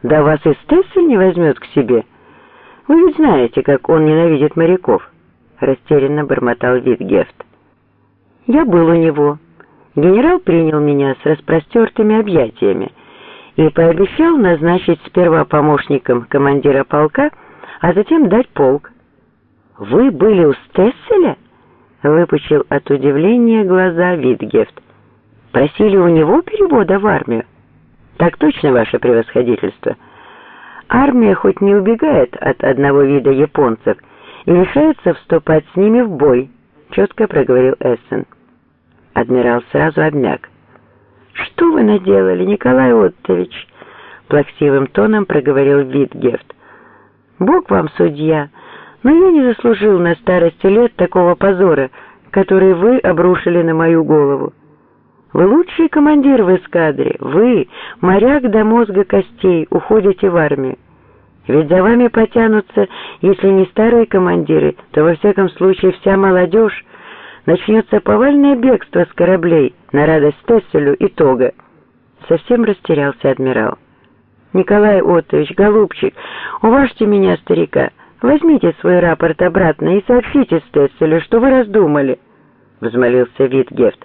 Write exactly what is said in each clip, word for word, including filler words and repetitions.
Да вас и Стессель не возьмет к себе. Вы ведь знаете, как он ненавидит моряков, растерянно бормотал Витгефт. Я был у него. Генерал принял меня с распростертыми объятиями и пообещал назначить сперва помощником командира полка, а затем дать полк. Вы были у Стесселя? Выпучил от удивления глаза Витгефт. Просили у него перевода в армию? Так точно, ваше превосходительство. Армия хоть не убегает от одного вида японцев и решается вступать с ними в бой, четко проговорил Эссен. Адмирал сразу обмяк. Что вы наделали, Николай Оттович? Плаксивым тоном проговорил Витгефт. Бог вам судья, но я не заслужил на старости лет такого позора, который вы обрушили на мою голову. Вы лучший командир в эскадре, вы, моряк до мозга костей, уходите в армию. Ведь за вами потянутся, если не старые командиры, то во всяком случае вся молодежь. Начнется повальное бегство с кораблей на радость Стесселю и Того. Совсем растерялся адмирал. Николай Оттович, голубчик, уважьте меня, старика, возьмите свой рапорт обратно и сообщите Стесселю, что вы раздумали, взмолился Витгефт.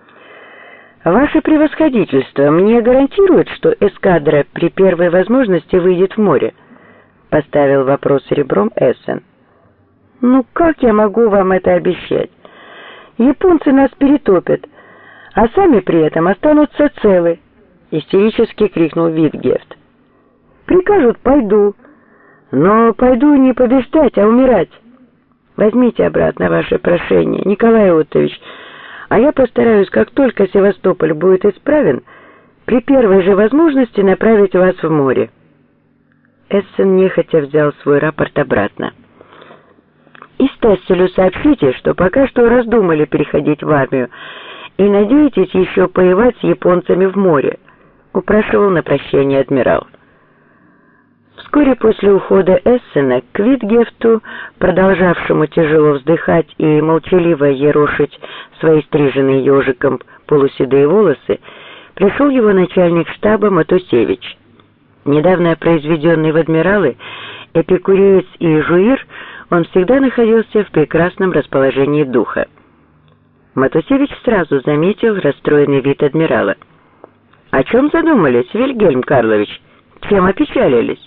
Ваше превосходительство мне гарантирует, что эскадра при первой возможности выйдет в море? Поставил вопрос ребром Эссен. Ну как я могу вам это обещать? Японцы нас перетопят, а сами при этом останутся целы, истерически крикнул Витгефт. Прикажут, пойду, но пойду не побеждать, а умирать. Возьмите обратно ваше прошение, Николай Оттович, а я постараюсь, как только Севастополь будет исправен, при первой же возможности направить вас в море. Эссен нехотя взял свой рапорт обратно. И Стесселю сообщите, что пока что раздумали переходить в армию и надеетесь еще воевать с японцами в море, упрашивал на прощание адмирал. Вскоре после ухода Эссена к Витгефту, продолжавшему тяжело вздыхать и молчаливо ерошить свои стриженные ежиком полуседые волосы, пришел его начальник штаба Матусевич. Недавно произведенный в адмиралы, эпикуреец и жуир, он всегда находился в прекрасном расположении духа. Матусевич сразу заметил расстроенный вид адмирала. «О чем задумались, Вильгельм Карлович? Чем опечалились?»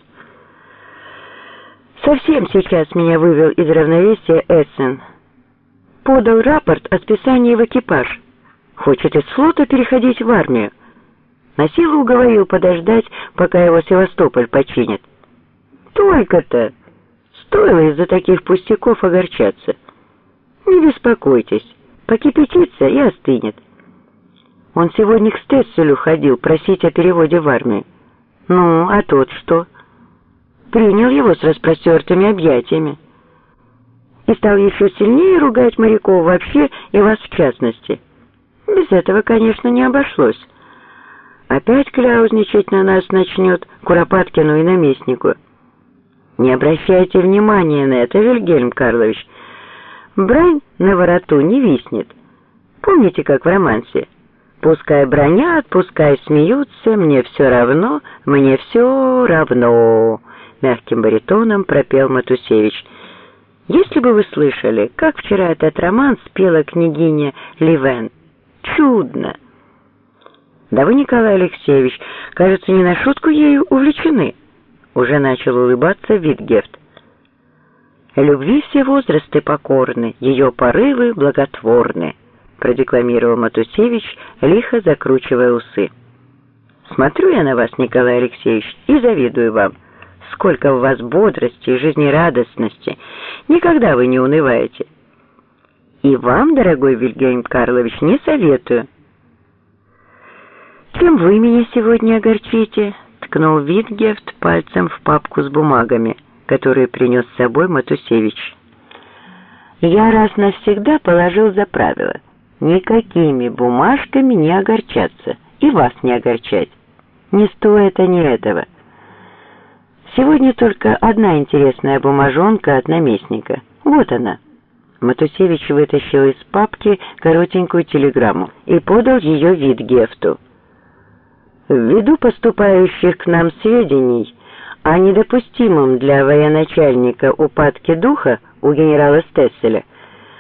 «Совсем сейчас меня вывел из равновесия Эссен. Подал рапорт о списании в экипаж. Хочет из флота переходить в армию. На силу уговорил подождать, пока его Севастополь починит. Только-то! Стоило из-за таких пустяков огорчаться. Не беспокойтесь, покипятится и остынет. Он сегодня к Стесселю ходил просить о переводе в армию. Ну, а тот что? Принял его с распростертыми объятиями. И стал еще сильнее ругать моряков вообще и вас в частности. Без этого, конечно, не обошлось. Опять кляузничать на нас начнет Куропаткину и наместнику. Не обращайте внимания на это, Вильгельм Карлович. Брань на вороту не виснет. Помните, как в романсе? Пускай бранят, пускай смеются, мне все равно, мне все равно, мягким баритоном пропел Матусевич. Если бы вы слышали, как вчера этот роман спела княгиня Ливен. Чудно! Да вы, Николай Алексеевич, кажется, не на шутку ею увлечены. Уже начал улыбаться Витгефт. «Любви все возрасты покорны, ее порывы благотворны», продекламировал Матусевич, лихо закручивая усы. «Смотрю я на вас, Николай Алексеевич, и завидую вам. Сколько в вас бодрости и жизнерадостности. Никогда вы не унываете. И вам, дорогой Вильгельм Карлович, не советую». «Чем вы меня сегодня огорчите?» — ткнул Витгефт пальцем в папку с бумагами, которую принес с собой Матусевич. «Я раз навсегда положил за правило никакими бумажками не огорчаться и вас не огорчать. Не стоит они этого. Сегодня только одна интересная бумажонка от наместника. Вот она». Матусевич вытащил из папки коротенькую телеграмму и подал ее Витгефту. «Ввиду поступающих к нам сведений, О недопустимом для военачальника упадке духа у генерала Стесселя